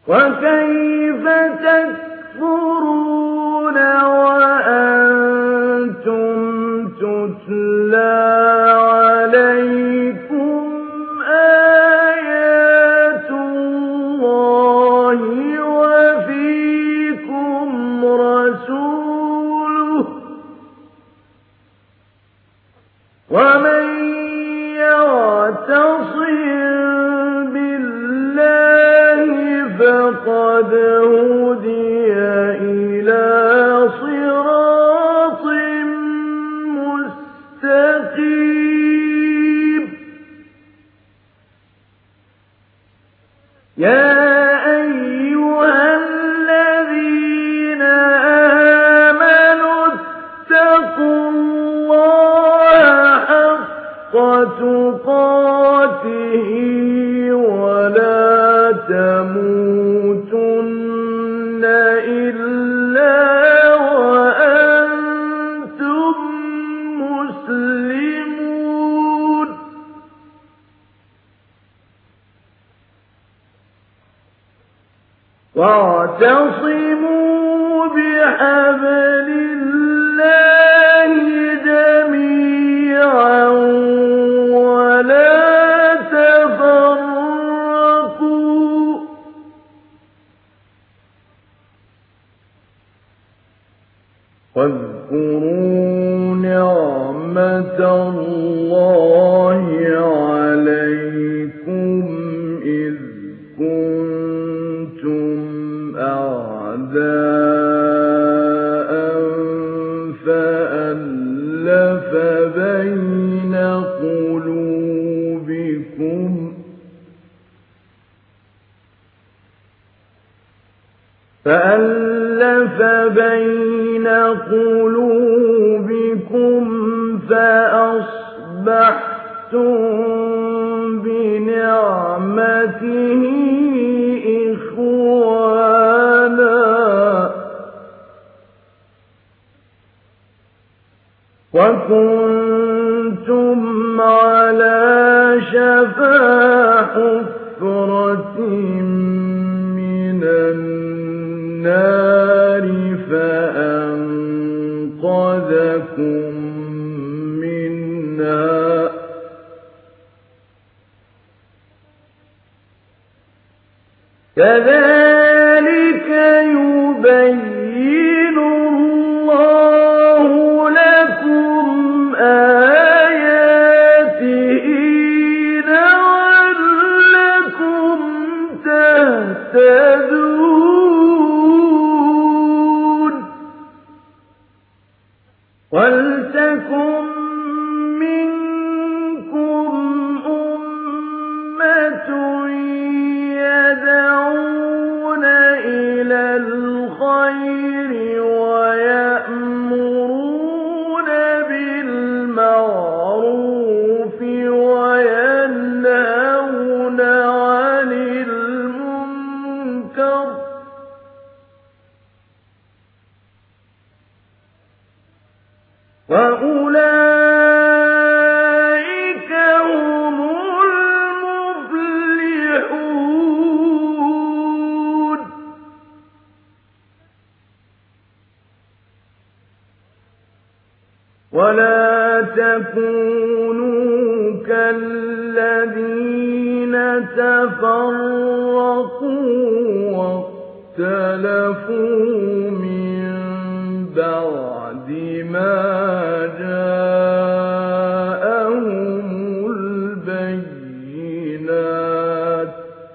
وكيف تكفرون وأنتم تتلى عليكم آيات الله وفيكم رسوله ومن يعتصم بالله فقد هدي إلى صراط مستقيم يا أيها الذين آمنوا اتقوا الله حق تقاته ولا تموتن إلا وأنتم مسلمون واعتصموا بحبل الله جميعا ولا تفرقوا واذكروا نعمة الله عليكم إذ كنتم أعداء فألف بين قلوبكم فأصبحتم بنعمته إخوانا وكنتم على شفا حفرة من النار فأنقذكم منها كذلك يبين الله لكم آياته لعلكم تهتدون ولتكن منكم أمة يدعون إلى الخير ويأمرون بالمعروف وينهون عن المنكر وأولئك هم المفلحون ولا تكونوا كالذين تفرقوا واختلفوا من بعد ما جاءهم البينات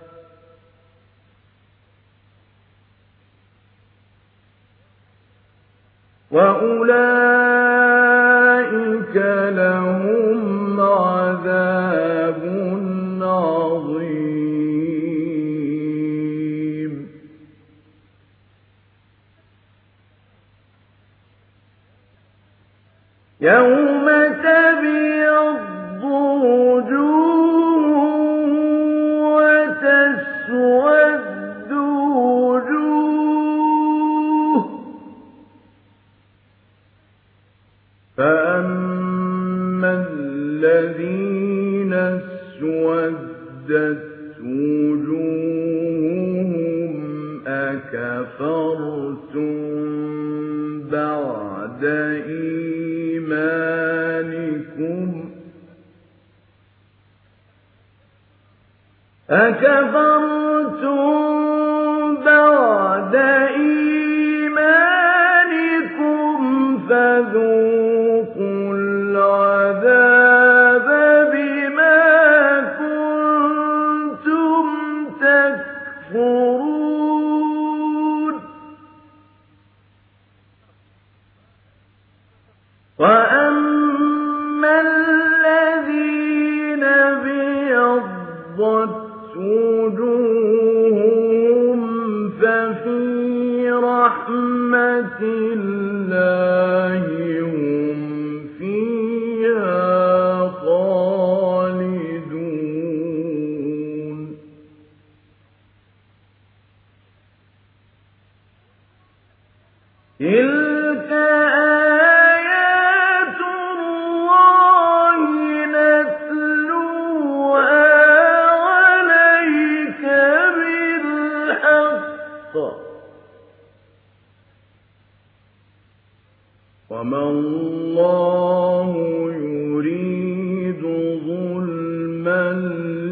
وأولئك لهم عذاب عظيم يوم تبيض وجوه وتسود وجوه فأما الذين اسودت وجوههم أكفرتم بعد إيمانكم فذوقوا العذاب بما كنتم تكفرون وأما الذين ابيضت وجوههم ففي رحمة الله هم فيها خالدون تلك آيات الله نتلوها عليك بالحق وما الله يريد ظلما